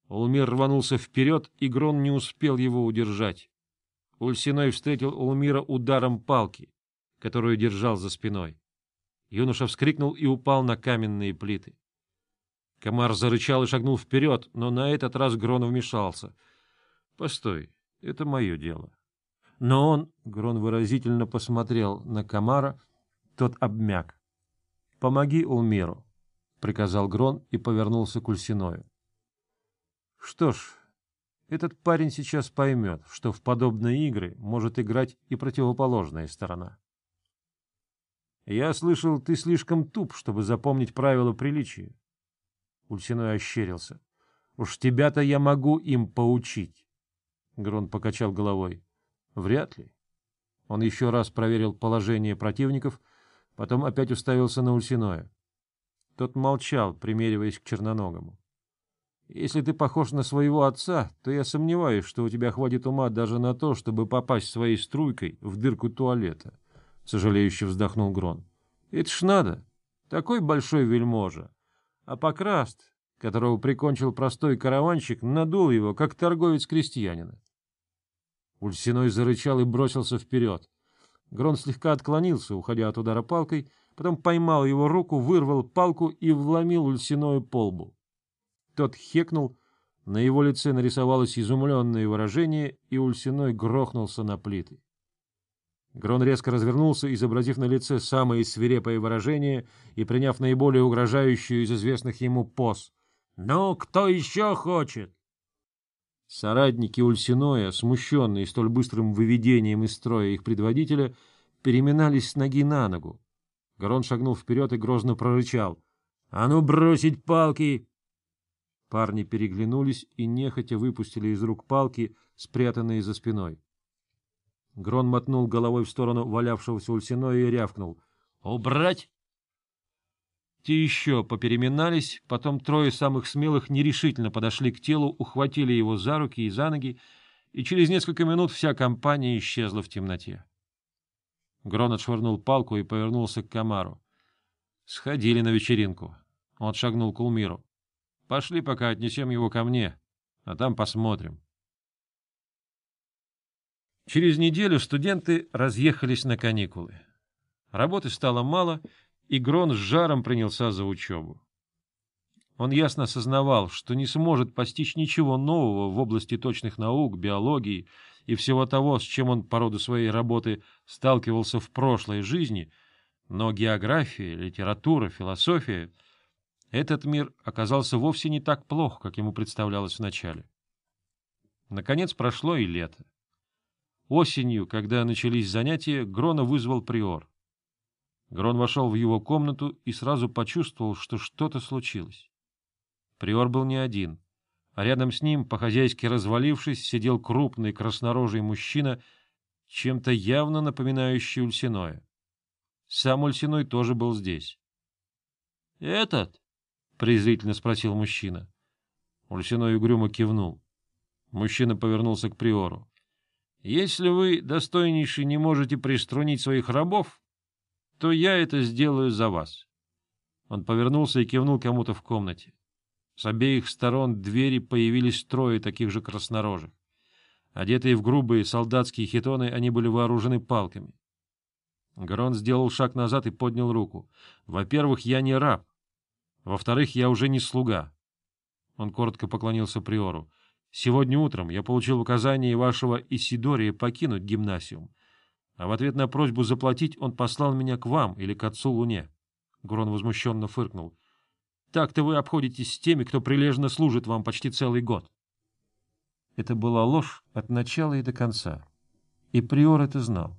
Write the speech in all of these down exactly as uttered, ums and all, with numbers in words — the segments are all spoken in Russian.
Улмир рванулся вперед, и Грон не успел его удержать. Ульсиной встретил Улмира ударом палки, которую держал за спиной. Юноша вскрикнул и упал на каменные плиты. Комар зарычал и шагнул вперед, но на этот раз Грон вмешался. — Постой, это мое дело. Но он, — Грон выразительно посмотрел на Комара, тот обмяк. — Помоги Улмиру, — приказал Грон и повернулся к Ульсиною. — Что ж, этот парень сейчас поймет, что в подобные игры может играть и противоположная сторона. — Я слышал, ты слишком туп, чтобы запомнить правила приличия. Ульсиной ощерился. — Уж тебя-то я могу им поучить. Грон покачал головой. — Вряд ли. Он еще раз проверил положение противников, потом опять уставился на Ульсиноя. Тот молчал, примериваясь к черноногому. — Если ты похож на своего отца, то я сомневаюсь, что у тебя хватит ума даже на то, чтобы попасть своей струйкой в дырку туалета, — сожалеюще вздохнул Грон. — Это ж надо! Такой большой вельможа! А Покраст, которого прикончил простой караванщик, надул его, как торговец крестьянина. Ульсиной зарычал и бросился вперед. Грон слегка отклонился, уходя от удара палкой, потом поймал его руку, вырвал палку и вломил Ульсиною по лбу. Тот хекнул, на его лице нарисовалось изумленное выражение, и Ульсиной грохнулся на плиты. Грон резко развернулся, изобразив на лице самое свирепое выражение и приняв наиболее угрожающую из известных ему поз. — Ну, кто еще хочет? Соратники Ульсиноя, смущенные столь быстрым выведением из строя их предводителя, переминались с ноги на ногу. Грон шагнул вперед и грозно прорычал. — А ну бросить палки! Парни переглянулись и нехотя выпустили из рук палки, спрятанные за спиной. Грон мотнул головой в сторону валявшегося Ульсиноя и рявкнул. — Убрать! Те еще попереминались, потом трое самых смелых нерешительно подошли к телу, ухватили его за руки и за ноги, и через несколько минут вся компания исчезла в темноте. Грон отшвырнул палку и повернулся к Комару. — Сходили на вечеринку. Он шагнул к Улмиру. — Пошли пока отнесем его ко мне, а там посмотрим. Через неделю студенты разъехались на каникулы. Работы стало мало, и Грон с жаром принялся за учебу. Он ясно осознавал, что не сможет постичь ничего нового в области точных наук, биологии и всего того, с чем он по роду своей работы сталкивался в прошлой жизни, но география, литература, философия — этот мир оказался вовсе не так плох, как ему представлялось вначале. Наконец прошло и лето. Осенью, когда начались занятия, Грона вызвал приор. Грон вошел в его комнату и сразу почувствовал, что что-то случилось. Приор был не один, а рядом с ним, по-хозяйски развалившись, сидел крупный краснорожий мужчина, чем-то явно напоминающий Ульсиноя. Сам Ульсиной тоже был здесь. — Этот? — презрительно спросил мужчина. Ульсиной угрюмо кивнул. Мужчина повернулся к приору. — Если вы, достойнейший, не можете приструнить своих рабов, то я это сделаю за вас. Он повернулся и кивнул кому-то в комнате. С обеих сторон двери появились трое таких же краснорожих. Одетые в грубые солдатские хитоны, они были вооружены палками. Грон сделал шаг назад и поднял руку. «Во-первых, я не раб. Во-вторых, я уже не слуга». Он коротко поклонился приору. «Сегодня утром я получил указание вашего Исидория покинуть гимнасиум, а в ответ на просьбу заплатить он послал меня к вам или к отцу Луне». Грон возмущенно фыркнул. «Так-то вы обходитесь с теми, кто прилежно служит вам почти целый год». Это была ложь от начала и до конца, и приор это знал.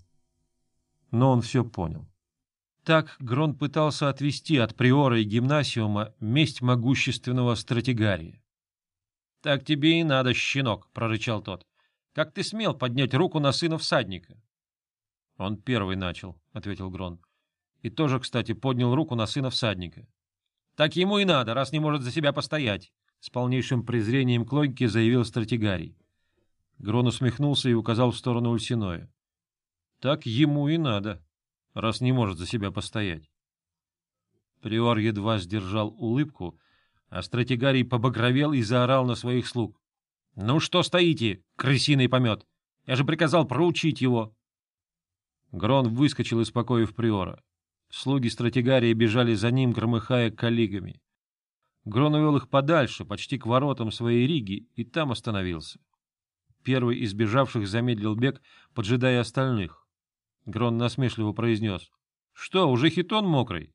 Но он все понял. Так Грон пытался отвести от приора и гимнасиума месть могущественного стратегария. — Так тебе и надо, щенок, — прорычал тот. — Как ты смел поднять руку на сына всадника? — Он первый начал, — ответил Грон. И тоже, кстати, поднял руку на сына всадника. — Так ему и надо, раз не может за себя постоять, — с полнейшим презрением к логике заявил стратегарий. Грон усмехнулся и указал в сторону Ульсиноя. — Так ему и надо, раз не может за себя постоять. Приор едва сдержал улыбку, А стратегарий побагровел и заорал на своих слуг. — Ну что стоите, крысиный помет? Я же приказал проучить его. Грон выскочил из покоев приора. Слуги стратегария бежали за ним, громыхая калигами. Грон увел их подальше, почти к воротам своей риги, и там остановился. Первый из бежавших замедлил бег, поджидая остальных. Грон насмешливо произнес. — Что, уже хитон мокрый?